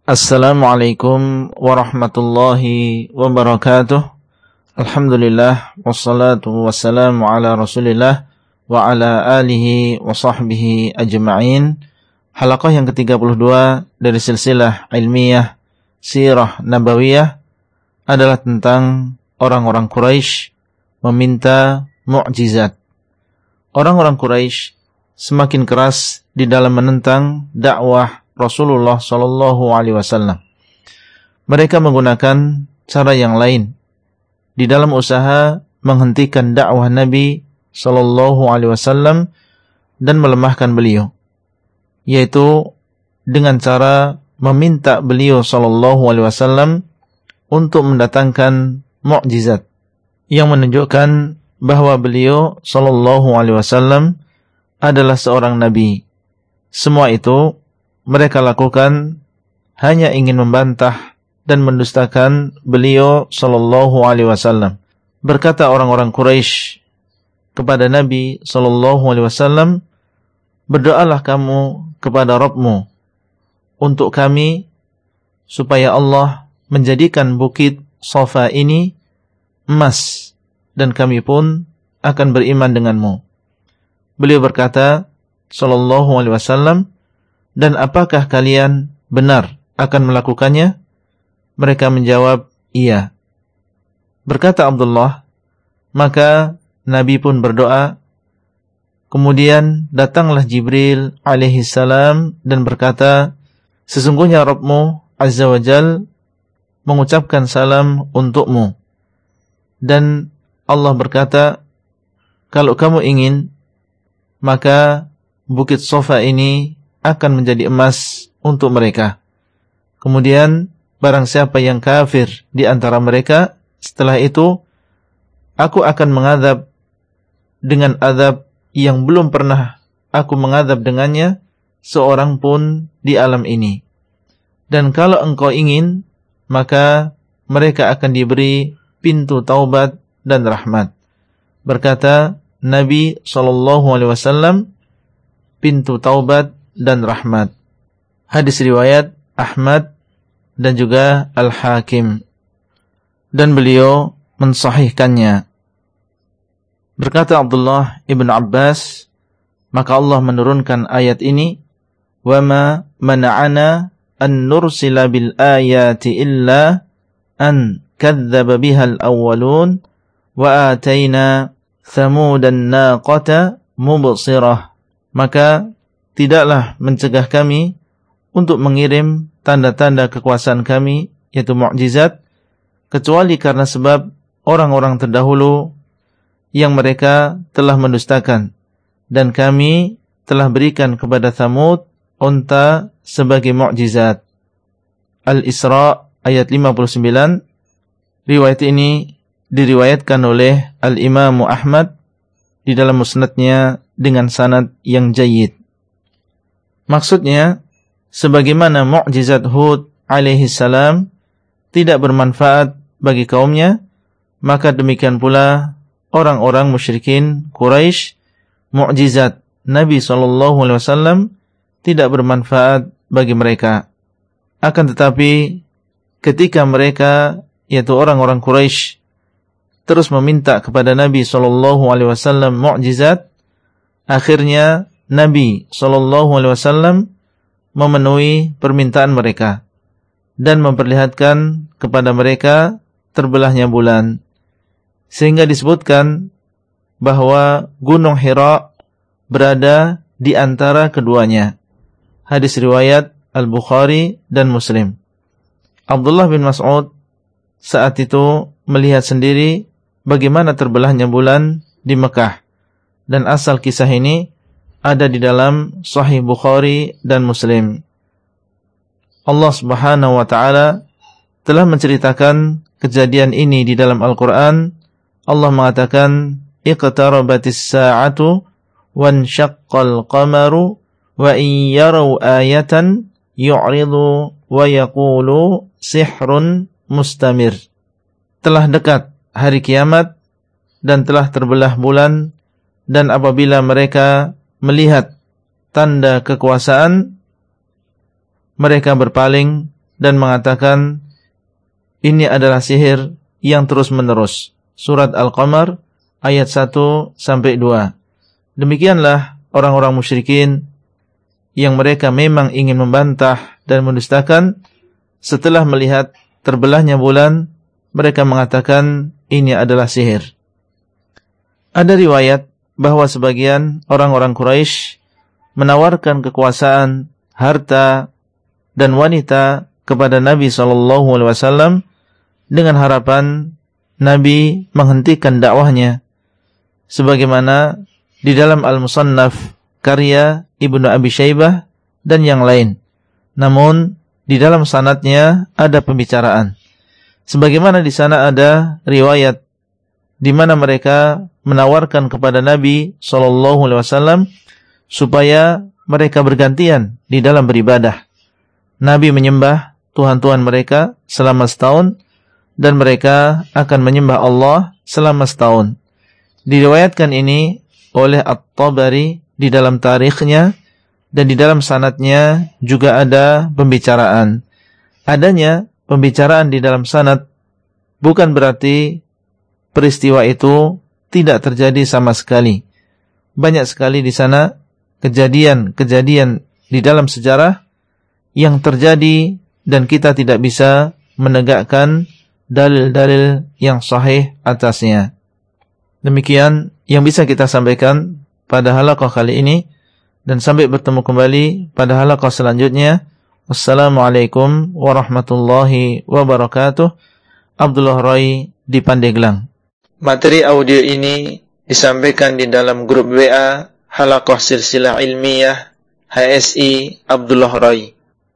Assalamualaikum warahmatullahi wabarakatuh. Alhamdulillah wassalatu wassalamu ala Rasulillah wa ala alihi wa sahbihi ajma'in. Halaqah yang ke-32 dari silsilah ilmiah Sirah Nabawiyah adalah tentang orang-orang Quraisy meminta mukjizat. Orang-orang Quraisy semakin keras di dalam menentang dakwah Rasulullah Sallallahu Alaihi Wasallam. Mereka menggunakan cara yang lain di dalam usaha menghentikan dakwah Nabi Sallallahu Alaihi Wasallam dan melemahkan beliau, yaitu dengan cara meminta beliau Sallallahu Alaihi Wasallam untuk mendatangkan mukjizat yang menunjukkan bahwa beliau Sallallahu Alaihi Wasallam adalah seorang nabi. Semua itu mereka lakukan hanya ingin membantah dan mendustakan beliau Sallallahu Alaihi Wasallam. Berkata orang-orang Quraisy kepada Nabi Sallallahu Alaihi Wasallam, berdoalah kamu kepada Rabbmu untuk kami supaya Allah menjadikan bukit Safa ini emas dan kami pun akan beriman denganmu. Beliau berkata Sallallahu Alaihi Wasallam, dan apakah kalian benar akan melakukannya? Mereka menjawab, iya. Berkata Abdullah, maka Nabi pun berdoa. Kemudian datanglah Jibril alaihissalam dan berkata, sesungguhnya Rabbmu Azza wa Jal mengucapkan salam untukmu. Dan Allah berkata, kalau kamu ingin, maka bukit Safa ini akan menjadi emas untuk mereka. Kemudian barang siapa yang kafir di antara mereka, setelah itu aku akan mengadab dengan adab yang belum pernah aku mengadab dengannya seorang pun di alam ini. Dan kalau engkau ingin, maka mereka akan diberi pintu taubat dan rahmat. Berkata Nabi SAW, pintu taubat dan rahmat. Hadis riwayat Ahmad dan juga Al-Hakim, dan beliau mensahihkannya. Berkata Abdullah ibn Abbas, maka Allah menurunkan ayat ini, وَمَا مَنَعَنَا أَن نُرْسِلَ بِالْآيَاتِ إِلَّا أَن كَذَّبَ بِهَا الْأَوَّلُونَ وَآتَيْنَا ثَمُودَ النَّاقَةَ مُبْصِرَةً. Maka tidaklah mencegah kami untuk mengirim tanda-tanda kekuasaan kami, yaitu mukjizat, kecuali karena sebab orang-orang terdahulu yang mereka telah mendustakan. Dan kami telah berikan kepada Thamud unta sebagai mukjizat. Al-Isra ayat 59. Riwayat ini diriwayatkan oleh Al-Imam Ahmad di dalam musnadnya dengan sanad yang jayyid. Maksudnya, sebagaimana mukjizat Hud alaihi salam tidak bermanfaat bagi kaumnya, maka demikian pula orang-orang musyrikin Quraisy, mukjizat Nabi SAW tidak bermanfaat bagi mereka. Akan tetapi, ketika mereka, yaitu orang-orang Quraisy, terus meminta kepada Nabi SAW mukjizat, akhirnya Nabi SAW memenuhi permintaan mereka dan memperlihatkan kepada mereka terbelahnya bulan, sehingga disebutkan bahwa Gunung Hira berada di antara keduanya. Hadis riwayat Al-Bukhari dan Muslim. Abdullah bin Mas'ud saat itu melihat sendiri bagaimana terbelahnya bulan di Mekah, dan asal kisah ini ada di dalam Sahih Bukhari dan Muslim. Allah Subhanahu wa taala telah menceritakan kejadian ini di dalam Al-Qur'an. Allah mengatakan, iqtarabatis sa'atu wanshaqqal qamaru wa in yaraw ayatan yu'ridu wa yaqulu sihrun mustamir. Telah dekat hari kiamat dan telah terbelah bulan, dan apabila mereka melihat tanda kekuasaan, mereka berpaling dan mengatakan ini adalah sihir yang terus-menerus. Surat Al-Qamar ayat 1-2. Demikianlah orang-orang musyrikin yang mereka memang ingin membantah dan mendustakan. Setelah melihat terbelahnya bulan, mereka mengatakan ini adalah sihir. Ada riwayat bahwa sebagian orang-orang Quraisy menawarkan kekuasaan, harta, dan wanita kepada Nabi SAW dengan harapan Nabi menghentikan dakwahnya, sebagaimana di dalam Al-Musannaf karya Ibnu Abi Syaibah dan yang lain. Namun di dalam sanadnya ada pembicaraan, sebagaimana di sana ada riwayat di mana mereka menawarkan kepada Nabi SAW supaya mereka bergantian di dalam beribadah. Nabi menyembah Tuhan-Tuhan mereka selama setahun, dan mereka akan menyembah Allah selama setahun. Diriwayatkan ini oleh At-Tabari di dalam tarikhnya, dan di dalam sanadnya juga ada pembicaraan. Adanya pembicaraan di dalam sanad bukan berarti peristiwa itu tidak terjadi sama sekali. Banyak sekali di sana kejadian-kejadian di dalam sejarah yang terjadi dan kita tidak bisa menegakkan dalil-dalil yang sahih atasnya. Demikian yang bisa kita sampaikan pada halaqah kali ini, dan sampai bertemu kembali pada halaqah selanjutnya. Wassalamualaikum warahmatullahi wabarakatuh. Abdullah Rai di Pandeglang. Materi audio ini disampaikan di dalam grup WA Halaqah Silsilah Ilmiah HSI Abdullah Rai.